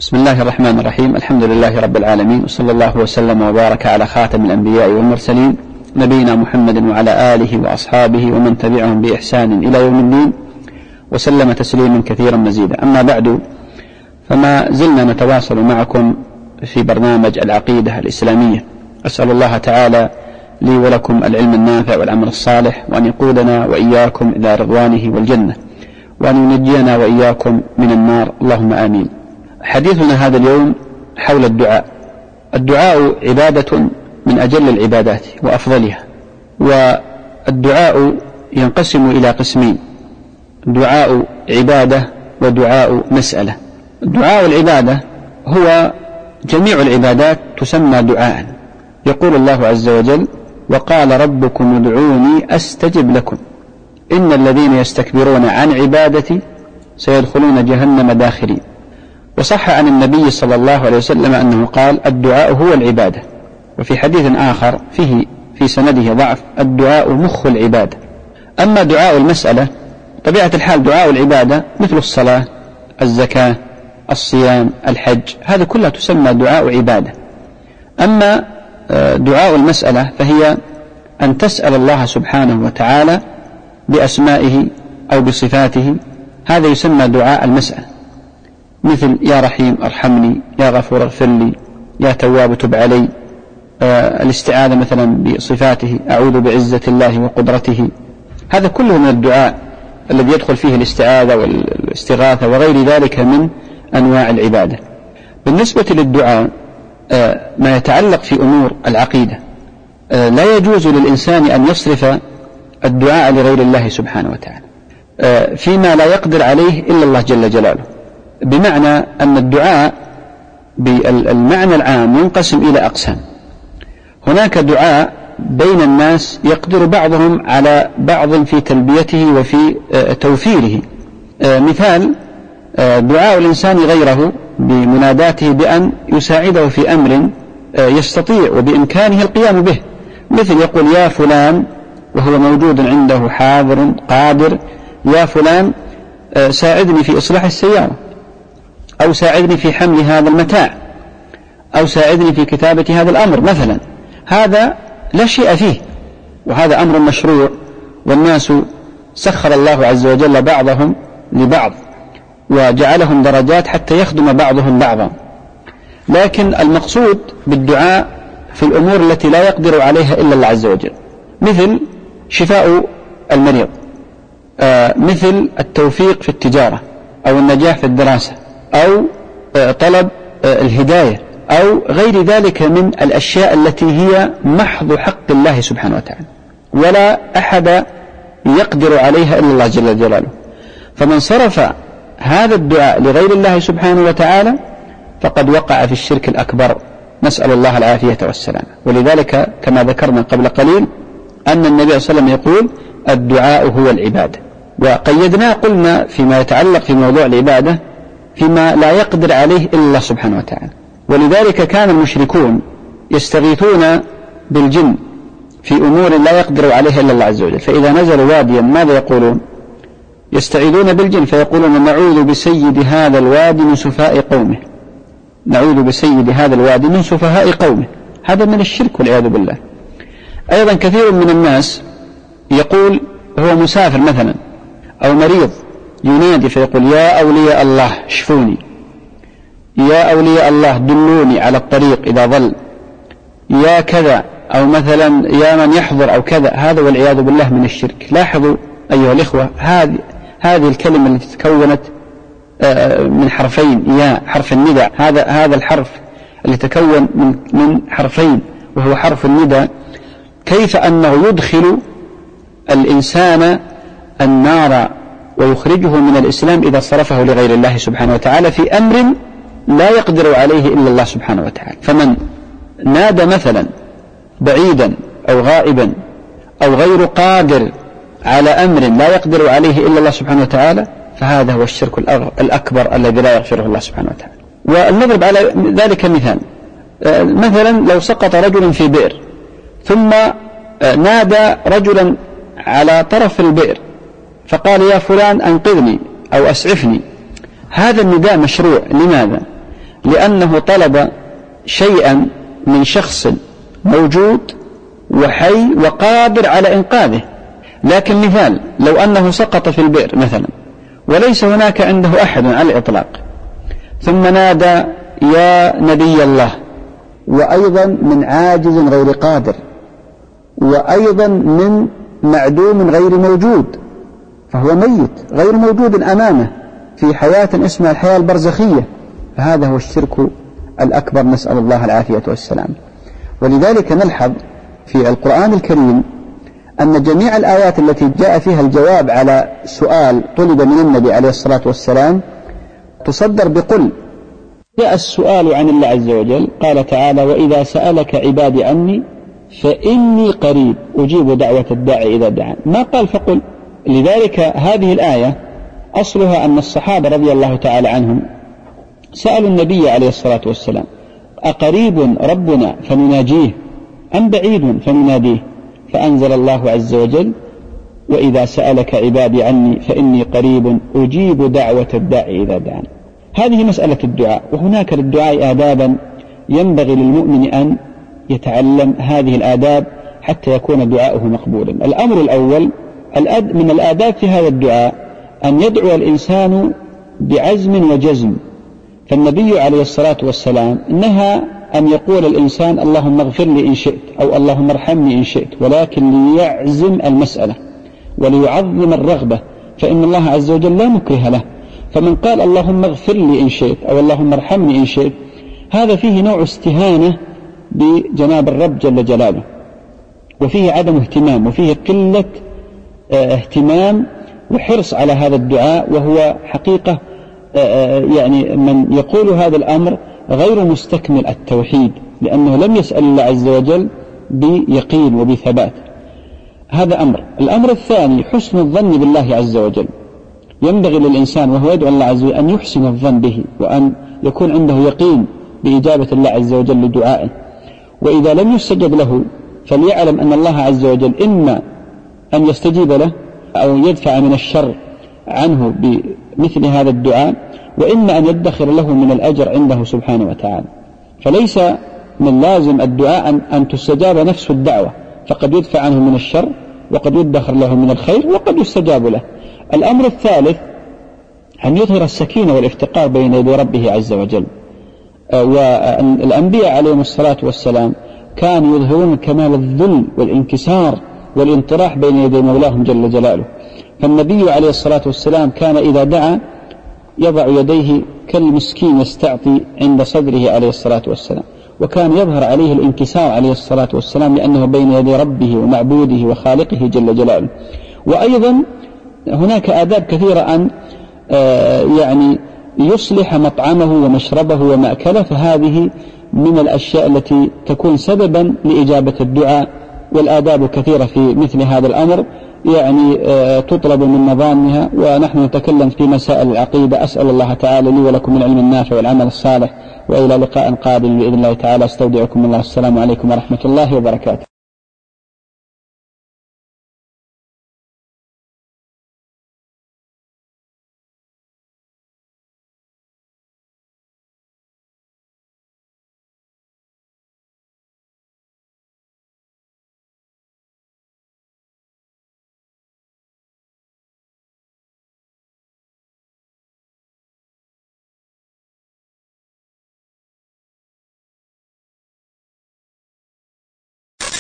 بسم الله الرحمن الرحيم. الحمد لله رب العالمين، وصلى الله وسلم وبارك على خاتم الأنبياء والمرسلين نبينا محمد وعلى آله وأصحابه ومن تبعهم بإحسان إلى يوم الدين، وسلم تسليما كثيرا مزيدا. أما بعد، فما زلنا نتواصل معكم في برنامج العقيدة الإسلامية. أسأل الله تعالى لي ولكم العلم النافع والعمل الصالح، وأن يقودنا وإياكم إلى رضوانه والجنة، وأن ينجينا وإياكم من النار، اللهم آمين. حديثنا هذا اليوم حول الدعاء. الدعاء عبادة من أجل العبادات وأفضلها، والدعاء ينقسم إلى قسمين: دعاء عبادة ودعاء مسألة. دعاء العبادة هو جميع العبادات تسمى دعاء. يقول الله عز وجل: وقال ربكم ادعوني أستجب لكم إن الذين يستكبرون عن عبادتي سيدخلون جهنم داخرين. وصح عن النبي صلى الله عليه وسلم أنه قال: الدعاء هو العبادة. وفي حديث آخر فيه في سنده ضعف: الدعاء مخ العبادة. أما دعاء المسألة، طبيعة الحال دعاء العبادة مثل الصلاة، الزكاة، الصيام، الحج، هذا كلها تسمى دعاء عبادة. أما دعاء المسألة فهي أن تسأل الله سبحانه وتعالى بأسمائه أو بصفاته، هذا يسمى دعاء المسألة، مثل يا رحيم ارحمني، يا غفور اغفر لي، يا تواب تب علي. الاستعاذة مثلا بصفاته: أعوذ بعزة الله وقدرته. هذا كله من الدعاء الذي يدخل فيه الاستعاذة والاستغاثة وغير ذلك من أنواع العبادة. بالنسبة للدعاء ما يتعلق في أمور العقيدة، لا يجوز للإنسان أن يصرف الدعاء لغير الله سبحانه وتعالى فيما لا يقدر عليه إلا الله جل جلاله. بمعنى أن الدعاء بالمعنى العام ينقسم إلى أقسام. هناك دعاء بين الناس يقدر بعضهم على بعض في تلبيته وفي توفيره. مثال: دعاء الإنسان غيره بمناداته بأن يساعده في أمر يستطيع وبإمكانه القيام به، مثل يقول: يا فلان، وهو موجود عنده حاضر قادر، يا فلان ساعدني في إصلاح السيارة، أو ساعدني في حمل هذا المتاع، أو ساعدني في كتابة هذا الأمر مثلا. هذا لا شيء فيه، وهذا أمر مشروع، والناس سخر الله عز وجل بعضهم لبعض وجعلهم درجات حتى يخدم بعضهم بعضا. لكن المقصود بالدعاء في الأمور التي لا يقدر عليها إلا الله عز وجل، مثل شفاء المريض، مثل التوفيق في التجارة، أو النجاح في الدراسة، أو طلب الهداية، أو غير ذلك من الأشياء التي هي محض حق الله سبحانه وتعالى، ولا أحد يقدر عليها إلا الله جل جلاله. فمن صرف هذا الدعاء لغير الله سبحانه وتعالى فقد وقع في الشرك الأكبر، نسأل الله العافية والسلامة. ولذلك كما ذكرنا قبل قليل أن النبي صلى الله عليه وسلم يقول: الدعاء هو العبادة. وقيدنا قلنا فيما يتعلق في موضوع العبادة فيما لا يقدر عليه إلا الله سبحانه وتعالى. ولذلك كان المشركون يستغيثون بالجن في أمور لا يقدر عليها إلا الله عز وجل. فإذا نزلوا واديا ماذا يقولون؟ يستعيذون بالجن فيقولون: نعوذ بسيد هذا الوادي من سفهاء قومه، نعوذ بسيد هذا الوادي من سفهاء قومه. هذا من الشرك والعياذ بالله. أيضا كثير من الناس يقول هو مسافر مثلا أو مريض، ينادي فيقول: يا أولياء الله اشفوني، يا أولياء الله دلوني على الطريق إذا ضل، يا كذا، أو مثلا يا من يحضر أو كذا. هذا والعياذ بالله من الشرك. لاحظوا أيها الإخوة، هذه الكلمة التي تكونت من حرفين: يا حرف الندى، هذا الحرف اللي تكون من حرفين وهو حرف الندى، كيف أنه يدخل الإنسان النار ويخرجه من الإسلام إذا صرفه لغير الله سبحانه وتعالى في أمر لا يقدر عليه إلا الله سبحانه وتعالى. فمن نادى مثلا بعيدا أو غائبا أو غير قادر على أمر لا يقدر عليه إلا الله سبحانه وتعالى فهذا هو الشرك الأكبر الذي لا يغفره الله سبحانه وتعالى. ونضرب على ذلك مثال: مثلا لو سقط رجل في بئر ثم نادى رجلا على طرف البئر فقال: يا فلان أنقذني أو أسعفني، هذا النداء مشروع. لماذا؟ لأنه طلب شيئا من شخص موجود وحي وقادر على إنقاذه. لكن مثال، لو أنه سقط في البئر مثلا وليس هناك عنده أحد على الإطلاق، ثم نادى يا نبي الله، وأيضا من عاجز غير قادر، وأيضا من معدوم غير موجود، فهو ميت غير موجود أمامه في حياة اسمها الحياة البرزخية، فهذا هو الشرك الأكبر، نسأل الله العافية والسلام. ولذلك نلحظ في القرآن الكريم أن جميع الآيات التي جاء فيها الجواب على سؤال طلب من النبي عليه الصلاة والسلام تصدر بقل. جاء السؤال عن الله عز وجل، قال تعالى وإذا سألك عبادي عني فإني قريب أجيب دعوة الداعي إذا دعان، ما قال فقل. لذلك هذه الآية أصلها أن الصحابة رضي الله تعالى عنهم سألوا النبي عليه الصلاة والسلام أقريب ربنا فنناجيه أم بعيد فنناديه؟ فأنزل الله عز وجل وإذا سألك عبادي عني فإني قريب أجيب دعوة الداعي إذا دعان. هذه مسألة الدعاء، وهناك للدعاء آدابا ينبغي للمؤمن أن يتعلم هذه الآداب حتى يكون دعاؤه مقبولا. الأمر الأول من الآداب في هذا الدعاء أن يدعو الإنسان بعزم وجزم، فالنبي عليه الصلاة والسلام نهى أن يقول الإنسان اللهم اغفر لي إن شئت أو اللهم ارحمني إن شئت، ولكن ليعزم المسألة وليعظم الرغبة، فإن الله عز وجل لا مكره له. فمن قال اللهم اغفر لي إن شئت أو اللهم ارحمني إن شئت، هذا فيه نوع استهانة بجناب الرب جل جلاله، وفيه عدم اهتمام، وفيه قلة اهتمام وحرص على هذا الدعاء، وهو حقيقة يعني من يقول هذا الأمر غير مستكمل التوحيد، لأنه لم يسأل الله عز وجل بيقين وبثبات. هذا أمر. الأمر الثاني حسن الظن بالله عز وجل. ينبغي للإنسان وهو يدعو الله عز وجل أن يحسن الظن به، وأن يكون عنده يقين بإجابة الله عز وجل لدعائه. وإذا لم يستجب له فليعلم أن الله عز وجل إما أن يستجيب له أو يدفع من الشر عنه بمثل هذا الدعاء، وإما أن يدخر له من الأجر عنده سبحانه وتعالى. فليس من لازم الدعاء أن تستجاب نفس الدعوة، فقد يدفع عنه من الشر وقد يدخر له من الخير وقد يستجاب له. الأمر الثالث أن يظهر السكينة والافتقار بين يدي ربه عز وجل. والأنبياء عليهم الصلاة والسلام كانوا يظهرون كمال الذل والانكسار والانطراح بين يدي مولاهم جل جلاله. فالنبي عليه الصلاة والسلام كان إذا دعا يضع يديه كالمسكين يستعطي عند صدره عليه الصلاة والسلام، وكان يظهر عليه الانكسار عليه الصلاة والسلام لأنه بين يدي ربه ومعبوده وخالقه جل جلاله. وأيضا هناك آداب كثيرة أن يعني يصلح مطعمه ومشربه ومأكله، فهذه من الأشياء التي تكون سببا لإجابة الدعاء. والآداب كثيرة في مثل هذا الأمر يعني تطلب من مظانها، ونحن نتكلم في مسائل العقيدة. أسأل الله تعالى لي ولكم من العلم النافع والعمل الصالح، وإلى لقاء قابل بإذن الله تعالى. استودعكم الله. السلام عليكم ورحمة الله وبركاته.